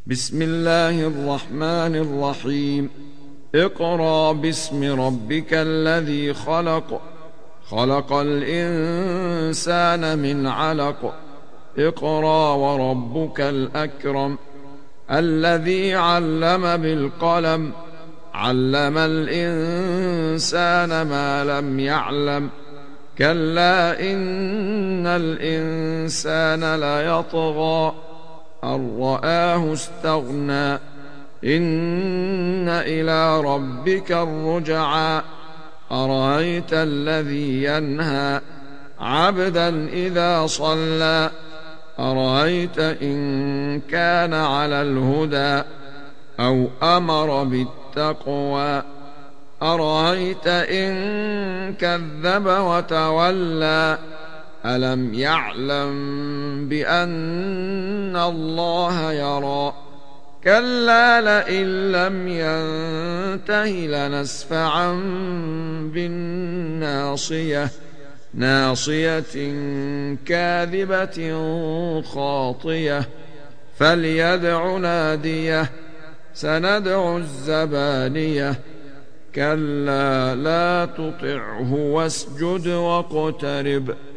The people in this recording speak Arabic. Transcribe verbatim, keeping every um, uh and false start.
بسم الله الرحمن الرحيم. اقرأ باسم ربك الذي خلق خلق الإنسان من علق اقرأ وربك الأكرم الذي علم بالقلم علم الإنسان ما لم يعلم كلا إن الإنسان ليطغى أن رآه استغنى إن إلى ربك الرجعى أرأيت الذي ينهى عبدا إذا صلى أرأيت إن كان على الهدى أو أمر بالتقوى أرأيت إن كذب وتولى ألم يعلم بأن الله يرى كلا لئن لم ينته لنسفعا بالناصية ناصية كاذبة خاطية فليدع ناديه سندع الزبانية كلا لا تطعه واسجد واقترب